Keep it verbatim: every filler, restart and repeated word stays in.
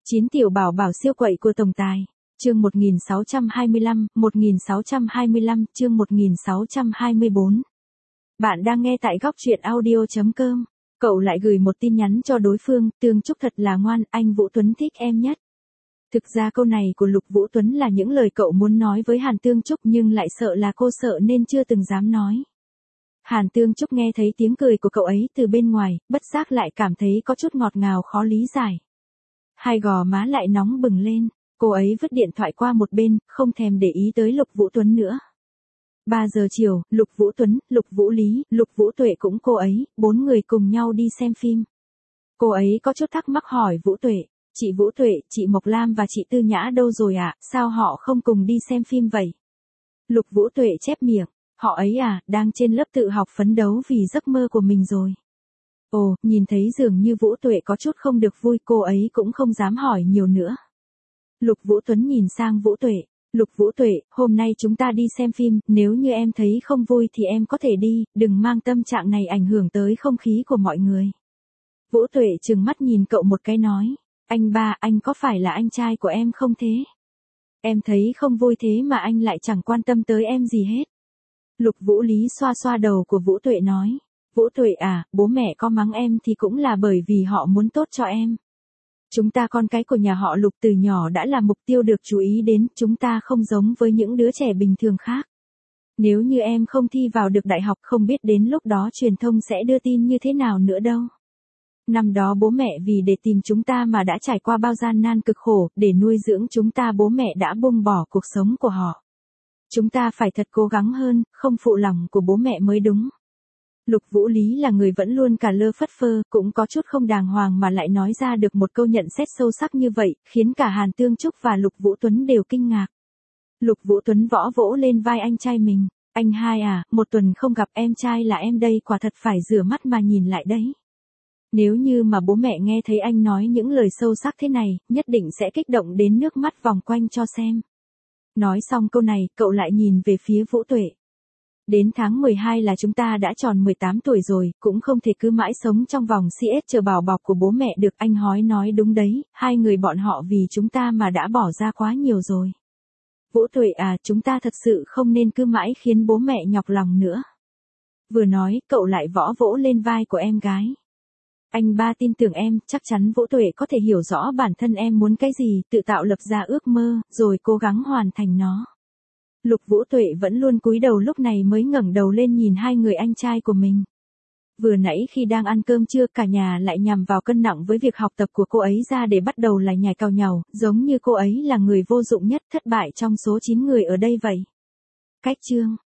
chín tiểu bảo bảo siêu quậy của tổng tài. Chương một nghìn sáu trăm hai mươi lăm, một nghìn sáu trăm hai mươi lăm, chương một nghìn sáu trăm hai mươi bốn. Bạn đang nghe tại góc truyện audio chấm com. Cậu lại gửi một tin nhắn cho đối phương, Tương Trúc thật là ngoan, anh Vũ Tuấn thích em nhất. Thực ra câu này của Lục Vũ Tuấn là những lời cậu muốn nói với Hàn Tương Trúc nhưng lại sợ là cô sợ nên chưa từng dám nói. Hàn Tương Trúc nghe thấy tiếng cười của cậu ấy từ bên ngoài, bất giác lại cảm thấy có chút ngọt ngào khó lý giải. Hai gò má lại nóng bừng lên, cô ấy vứt điện thoại qua một bên, không thèm để ý tới Lục Vũ Tuấn nữa. ba giờ chiều, Lục Vũ Tuấn, Lục Vũ Lý, Lục Vũ Tuệ cũng cô ấy, bốn người cùng nhau đi xem phim. Cô ấy có chút thắc mắc hỏi Vũ Tuệ, chị Vũ Tuệ, chị Mộc Lam và chị Tư Nhã đâu rồi ạ, à? Sao họ không cùng đi xem phim vậy? Lục Vũ Tuệ chép miệng, họ ấy à, đang trên lớp tự học phấn đấu vì giấc mơ của mình rồi. Ồ, nhìn thấy dường như Vũ Tuệ có chút không được vui, cô ấy cũng không dám hỏi nhiều nữa. Lục Vũ Tuấn nhìn sang Vũ Tuệ, Lục Vũ Tuệ, hôm nay chúng ta đi xem phim, nếu như em thấy không vui thì em có thể đi, đừng mang tâm trạng này ảnh hưởng tới không khí của mọi người. Vũ Tuệ trừng mắt nhìn cậu một cái nói, anh ba, anh có phải là anh trai của em không thế? Em thấy không vui thế mà anh lại chẳng quan tâm tới em gì hết. Lục Vũ Lý xoa xoa đầu của Vũ Tuệ nói, Vũ Tuệ à, bố mẹ có mắng em thì cũng là bởi vì họ muốn tốt cho em. Chúng ta con cái của nhà họ Lục từ nhỏ đã là mục tiêu được chú ý đến, chúng ta không giống với những đứa trẻ bình thường khác. Nếu như em không thi vào được đại học không biết đến lúc đó truyền thông sẽ đưa tin như thế nào nữa đâu. Năm đó bố mẹ vì để tìm chúng ta mà đã trải qua bao gian nan cực khổ, để nuôi dưỡng chúng ta bố mẹ đã buông bỏ cuộc sống của họ. Chúng ta phải thật cố gắng hơn, không phụ lòng của bố mẹ mới đúng. Lục Vũ Lý là người vẫn luôn cả lơ phất phơ, cũng có chút không đàng hoàng mà lại nói ra được một câu nhận xét sâu sắc như vậy, khiến cả Hàn Tương Trúc và Lục Vũ Tuấn đều kinh ngạc. Lục Vũ Tuấn võ vỗ lên vai anh trai mình, anh hai à, một tuần không gặp em trai là em đây quả thật phải rửa mắt mà nhìn lại đấy. Nếu như mà bố mẹ nghe thấy anh nói những lời sâu sắc thế này, nhất định sẽ kích động đến nước mắt vòng quanh cho xem. Nói xong câu này, cậu lại nhìn về phía Vũ Tuệ. Đến tháng mười hai là chúng ta đã tròn mười tám tuổi rồi, cũng không thể cứ mãi sống trong vòng xê ét chờ bảo bọc của bố mẹ được, anh Hói nói đúng đấy, hai người bọn họ vì chúng ta mà đã bỏ ra quá nhiều rồi. Vũ Tuệ à, chúng ta thật sự không nên cứ mãi khiến bố mẹ nhọc lòng nữa. Vừa nói, cậu lại võ vỗ lên vai của em gái. Anh ba tin tưởng em, chắc chắn Vũ Tuệ có thể hiểu rõ bản thân em muốn cái gì, tự tạo lập ra ước mơ, rồi cố gắng hoàn thành nó. Lục Vũ Tuệ vẫn luôn cúi đầu lúc này mới ngẩng đầu lên nhìn hai người anh trai của mình. Vừa nãy khi đang ăn cơm trưa cả nhà lại nhằm vào cân nặng với việc học tập của cô ấy ra để bắt đầu lải nhải càu nhàu, giống như cô ấy là người vô dụng nhất, thất bại trong số chín người ở đây vậy. Cách chương